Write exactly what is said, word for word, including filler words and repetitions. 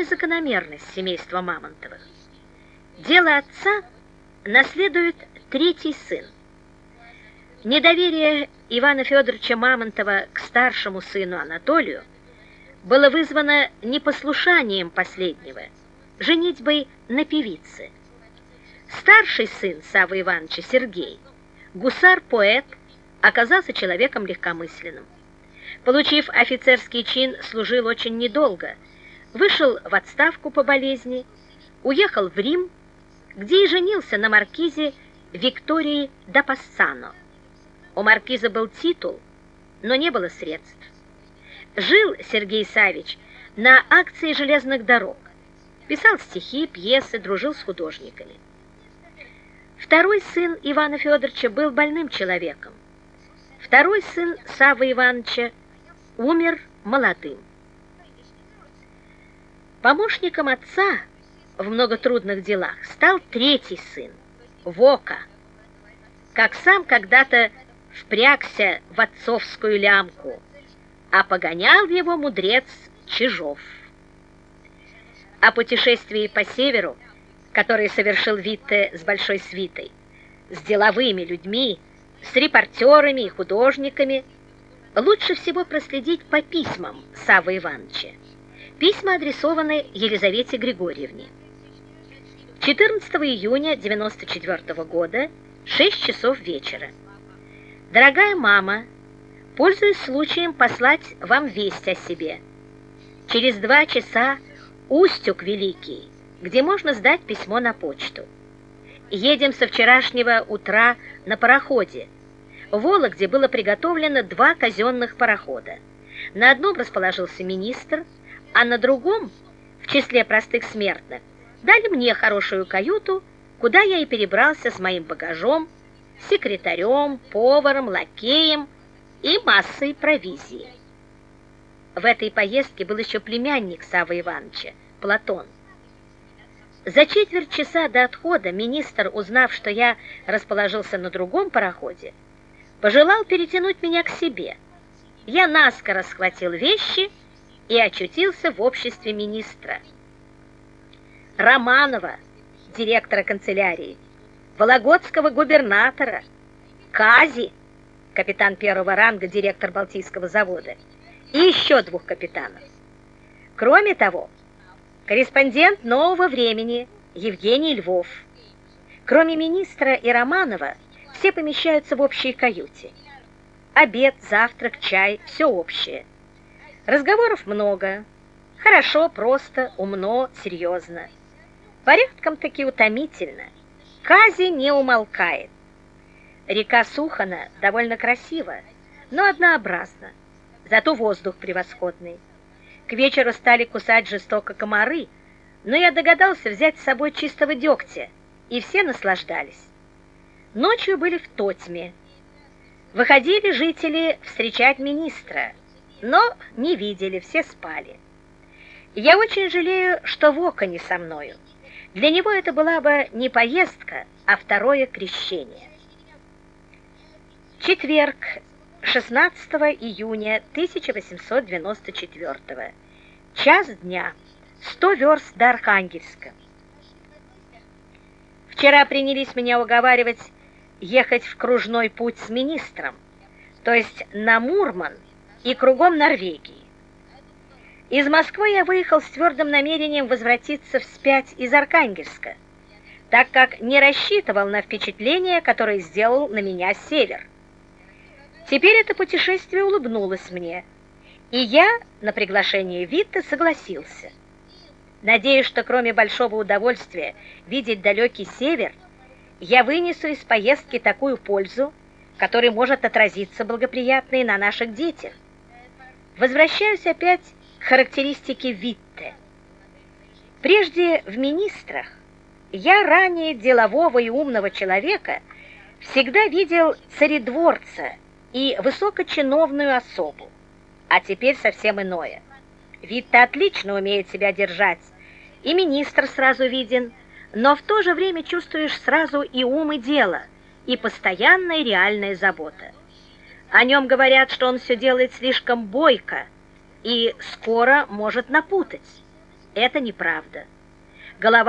удивительная закономерность семейства Мамонтовых. Дело отца наследует третий сын. Недоверие Ивана Федоровича Мамонтова к старшему сыну Анатолию было вызвано непослушанием последнего, женитьбой на певице. Старший сын Саввы Ивановича, Сергей, гусар-поэт, оказался человеком легкомысленным. Получив офицерский чин, служил очень недолго, вышел в отставку по болезни, уехал в Рим, где и женился на маркизе Виктории да Пассано. У маркиза был титул, но не было средств. Жил Сергей Саввич на акции железных дорог, писал стихи, пьесы, дружил с художниками. Второй сын Ивана Федоровича был больным человеком. Второй сын Саввы Ивановича умер молодым. Помощником отца в многотрудных делах стал третий сын, Вока. Как сам когда-то впрягся в отцовскую лямку, а погонял его мудрец Чижов. О путешествии по северу, которое совершил Витте с большой свитой, с деловыми людьми, с репортерами и художниками, лучше всего проследить по письмам Саввы Ивановича. Письма адресованы Елизавете Григорьевне. четырнадцатого июня девяносто четвёртого года, шесть часов вечера. Дорогая мама, пользуясь случаем послать вам весть о себе. Через два часа Устюг Великий, где можно сдать письмо на почту. Едем со вчерашнего утра на пароходе. В Вологде было приготовлено два казенных парохода. На одном расположился министр, а на другом, в числе простых смертных, дали мне хорошую каюту, куда я и перебрался с моим багажом, секретарем, поваром, лакеем и массой провизии. В этой поездке был еще племянник Саввы Ивановича, Платон. За четверть часа до отхода министр, узнав, что я расположился на другом пароходе, пожелал перетянуть меня к себе. Я наскоро схватил вещи и очутился в обществе министра. Романова, директора канцелярии, Вологодского губернатора, Кази, капитан первого ранга, директор Балтийского завода, и еще двух капитанов. Кроме того, корреспондент «Нового времени» Евгений Львов. Кроме министра и Романова, все помещаются в общей каюте. Обед, завтрак, чай – все общее. Разговоров много. Хорошо, просто, умно, серьезно. Порядком-таки утомительно. Кази не умолкает. Река Сухана довольно красива, но однообразна. Зато воздух превосходный. К вечеру стали кусать жестоко комары, но я догадался взять с собой чистого дегтя, и все наслаждались. Ночью были в Тотьме. Выходили жители встречать министра, но не видели, все спали. Я очень жалею, что Вока не со мною. Для него это была бы не поездка, а второе крещение. Четверг, шестнадцатого июня тысяча восемьсот девяносто четвёртого. Час дня, сто верст до Архангельска. Вчера принялись меня уговаривать ехать в кружной путь с министром, то есть на Мурман и кругом Норвегии. Из Москвы я выехал с твердым намерением возвратиться вспять из Архангельска, так как не рассчитывал на впечатление, которое сделал на меня север. Теперь это путешествие улыбнулось мне, и я на приглашение Витте согласился. Надеюсь, что кроме большого удовольствия видеть далекий север, я вынесу из поездки такую пользу, которая может отразиться благоприятно и на наших детях. Возвращаюсь опять к характеристике Витте. Прежде в министрах я ранее делового и умного человека всегда видел царедворца и высокочиновную особу, а теперь совсем иное. Витте отлично умеет себя держать, и министр сразу виден, но в то же время чувствуешь сразу и ум, и дело, и постоянная реальная забота. О нем говорят, что он все делает слишком бойко и скоро может напутать. Это неправда. Голова